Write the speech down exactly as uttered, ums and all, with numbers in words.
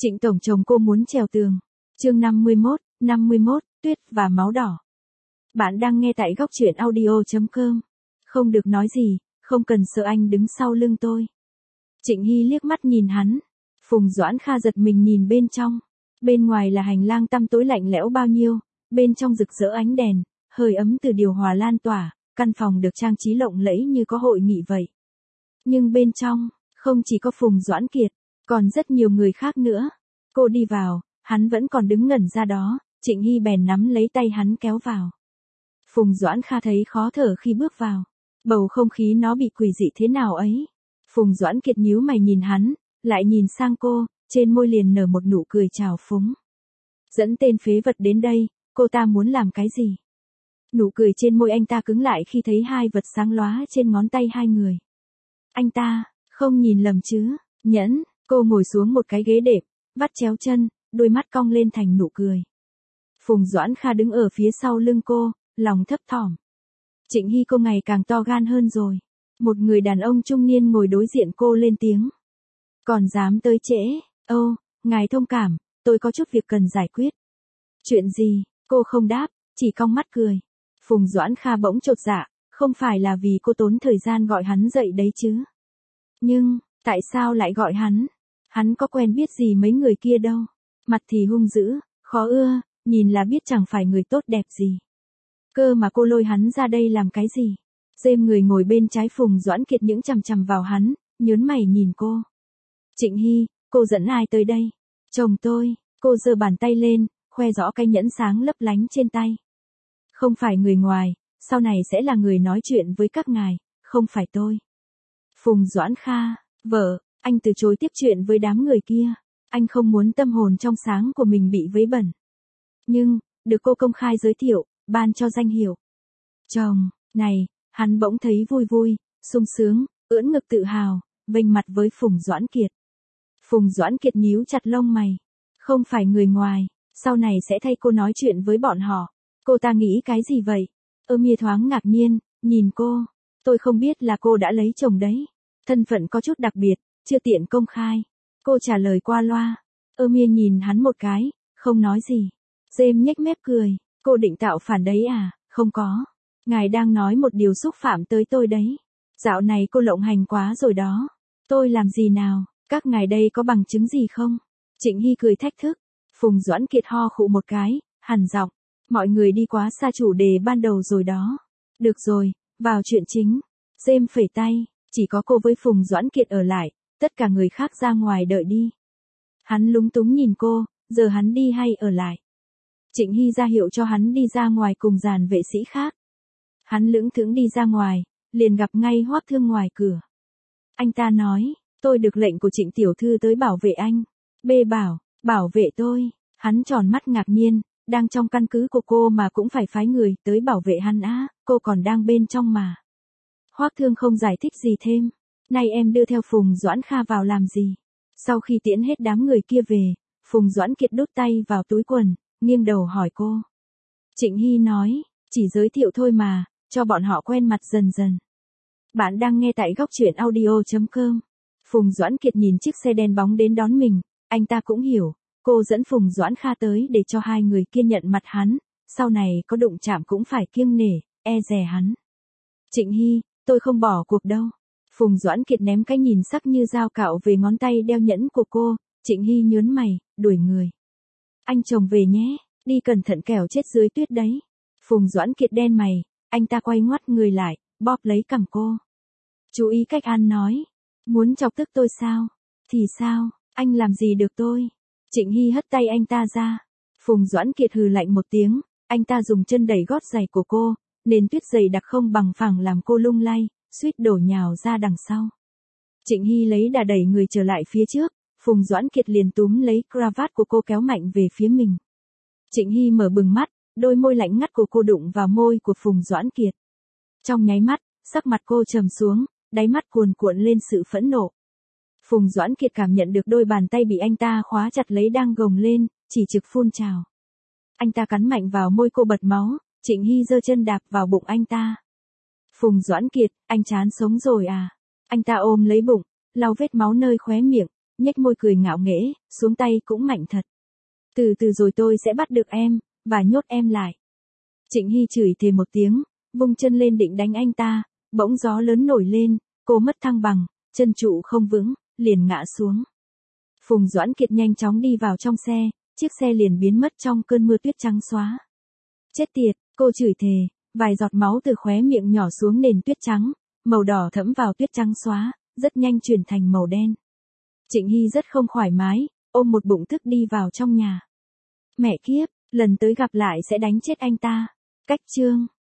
Trịnh tổng chồng cô muốn trèo tường. Chương năm mươi mốt, năm mươi mốt, tuyết và máu đỏ. Bạn đang nghe tại góc truyện audio chấm com. Không được nói gì, không cần sợ anh đứng sau lưng tôi. Trịnh Hy liếc mắt nhìn hắn. Phùng Doãn Kha giật mình nhìn bên trong. Bên ngoài là hành lang tăm tối lạnh lẽo bao nhiêu, bên trong rực rỡ ánh đèn, hơi ấm từ điều hòa lan tỏa, căn phòng được trang trí lộng lẫy như có hội nghị vậy. Nhưng bên trong, không chỉ có Phùng Doãn Kiệt, còn rất nhiều người khác nữa. Cô đi vào, hắn vẫn còn đứng ngẩn ra đó, Trịnh Hy bèn nắm lấy tay hắn kéo vào. Phùng Doãn Kha thấy khó thở khi bước vào. Bầu không khí nó bị quỷ dị thế nào ấy. Phùng Doãn Kiệt nhíu mày nhìn hắn, lại nhìn sang cô, trên môi liền nở một nụ cười trào phúng. Dẫn tên phế vật đến đây, cô ta muốn làm cái gì? Nụ cười trên môi anh ta cứng lại khi thấy hai vật sáng lóa trên ngón tay hai người. Anh ta, không nhìn lầm chứ, Nhẫn, cô ngồi xuống một cái ghế đệm, vắt chéo chân, đôi mắt cong lên thành nụ cười. Phùng Doãn Kha đứng ở phía sau lưng cô, lòng thấp thỏm. Trịnh Hy cô ngày càng to gan hơn rồi. Một người đàn ông trung niên ngồi đối diện cô lên tiếng. Còn dám tới trễ, ô, ngài thông cảm, tôi có chút việc cần giải quyết. Chuyện gì, cô không đáp, chỉ cong mắt cười. Phùng Doãn Kha bỗng chột dạ, không phải là vì cô tốn thời gian gọi hắn dậy đấy chứ. Nhưng, tại sao lại gọi hắn? Hắn có quen biết gì mấy người kia đâu. Mặt thì hung dữ, khó ưa, nhìn là biết chẳng phải người tốt đẹp gì. Cơ mà cô lôi hắn ra đây làm cái gì? Dêm người ngồi bên trái Phùng Doãn Kiệt những chằm chằm vào hắn, nhớn mày nhìn cô. Trịnh Hy, cô dẫn ai tới đây? Chồng tôi, cô giơ bàn tay lên, khoe rõ cái nhẫn sáng lấp lánh trên tay. Không phải người ngoài, sau này sẽ là người nói chuyện với các ngài, không phải tôi. Phùng Doãn Kha, vợ, anh từ chối tiếp chuyện với đám người kia. Anh không muốn tâm hồn trong sáng của mình bị vấy bẩn. Nhưng, được cô công khai giới thiệu, ban cho danh hiệu. Chồng, này, hắn bỗng thấy vui vui, sung sướng, ưỡn ngực tự hào, vênh mặt với Phùng Doãn Kiệt. Phùng Doãn Kiệt nhíu chặt lông mày. Không phải người ngoài, sau này sẽ thay cô nói chuyện với bọn họ. Cô ta nghĩ cái gì vậy? Ơ Mia thoáng ngạc nhiên, nhìn cô. Tôi không biết là cô đã lấy chồng đấy. Thân phận có chút đặc biệt, chưa tiện công khai. Cô trả lời qua loa. Ơ Mia nhìn hắn một cái, không nói gì. Dêm nhếch mép cười. Cô định tạo phản đấy à? Không có. Ngài đang nói một điều xúc phạm tới tôi đấy. Dạo này cô lộng hành quá rồi đó. Tôi làm gì nào? Các ngài đây có bằng chứng gì không? Trịnh Hy cười thách thức. Phùng Doãn Kiệt ho khụ một cái, hằn giọng. Mọi người đi quá xa chủ đề ban đầu rồi đó. Được rồi, vào chuyện chính. Dêm phẩy tay, chỉ có cô với Phùng Doãn Kiệt ở lại, tất cả người khác ra ngoài đợi đi. Hắn lúng túng nhìn cô, giờ hắn đi hay ở lại? Trịnh Hy ra hiệu cho hắn đi ra ngoài cùng dàn vệ sĩ khác. Hắn lững thững đi ra ngoài, liền gặp ngay Hoắc Thương ngoài cửa. Anh ta nói, tôi được lệnh của Trịnh tiểu thư tới bảo vệ anh. Bê bảo, bảo vệ tôi. Hắn tròn mắt ngạc nhiên, đang trong căn cứ của cô mà cũng phải phái người tới bảo vệ hắn á, cô còn đang bên trong mà. Hoắc Thương không giải thích gì thêm. Nay em đưa theo Phùng Doãn Kha vào làm gì? Sau khi tiễn hết đám người kia về, Phùng Doãn Kiệt đút tay vào túi quần, nghiêng đầu hỏi cô. Trịnh Hy nói, chỉ giới thiệu thôi mà, cho bọn họ quen mặt dần dần. Bạn đang nghe tại góc truyện audio chấm com. Phùng Doãn Kiệt nhìn chiếc xe đen bóng đến đón mình, anh ta cũng hiểu, cô dẫn Phùng Doãn Kha tới để cho hai người kia nhận mặt hắn, sau này có đụng chạm cũng phải kiêng nể, e dè hắn. Trịnh Hy, tôi không bỏ cuộc đâu. Phùng Doãn Kiệt ném cái nhìn sắc như dao cạo về ngón tay đeo nhẫn của cô, Trịnh Hy nhớn mày, đuổi người. Anh chồng về nhé, đi cẩn thận kẻo chết dưới tuyết đấy. Phùng Doãn Kiệt đen mày, anh ta quay ngoắt người lại, bóp lấy cằm cô. Chú ý cách ăn nói. Muốn chọc tức tôi sao? Thì sao, anh làm gì được tôi? Trịnh Hy hất tay anh ta ra. Phùng Doãn Kiệt hừ lạnh một tiếng, anh ta dùng chân đẩy gót giày của cô, nền tuyết dày đặc không bằng phẳng làm cô lung lay, suýt đổ nhào ra đằng sau. Trịnh Hy lấy đà đẩy người trở lại phía trước, Phùng Doãn Kiệt liền túm lấy cravat của cô kéo mạnh về phía mình. Trịnh Hy mở bừng mắt, đôi môi lạnh ngắt của cô đụng vào môi của Phùng Doãn Kiệt. Trong nháy mắt, sắc mặt cô trầm xuống, đáy mắt cuồn cuộn lên sự phẫn nộ. Phùng Doãn Kiệt cảm nhận được đôi bàn tay bị anh ta khóa chặt lấy đang gồng lên, chỉ trực phun trào. Anh ta cắn mạnh vào môi cô bật máu, Trịnh Hy giơ chân đạp vào bụng anh ta. Phùng Doãn Kiệt, anh chán sống rồi à? Anh ta ôm lấy bụng, lau vết máu nơi khóe miệng, nhếch môi cười ngạo nghễ, xuống tay cũng mạnh thật. Từ từ rồi tôi sẽ bắt được em, và nhốt em lại. Trịnh Hy chửi thề một tiếng, vung chân lên định đánh anh ta, bỗng gió lớn nổi lên, cô mất thăng bằng, chân trụ không vững, liền ngã xuống. Phùng Doãn Kiệt nhanh chóng đi vào trong xe, chiếc xe liền biến mất trong cơn mưa tuyết trắng xóa. Chết tiệt, cô chửi thề, vài giọt máu từ khóe miệng nhỏ xuống nền tuyết trắng, màu đỏ thẫm vào tuyết trắng xóa, rất nhanh chuyển thành màu đen. Trịnh Hy rất không thoải mái, ôm một bụng tức đi vào trong nhà. Mẹ kiếp, lần tới gặp lại sẽ đánh chết anh ta. Cách chương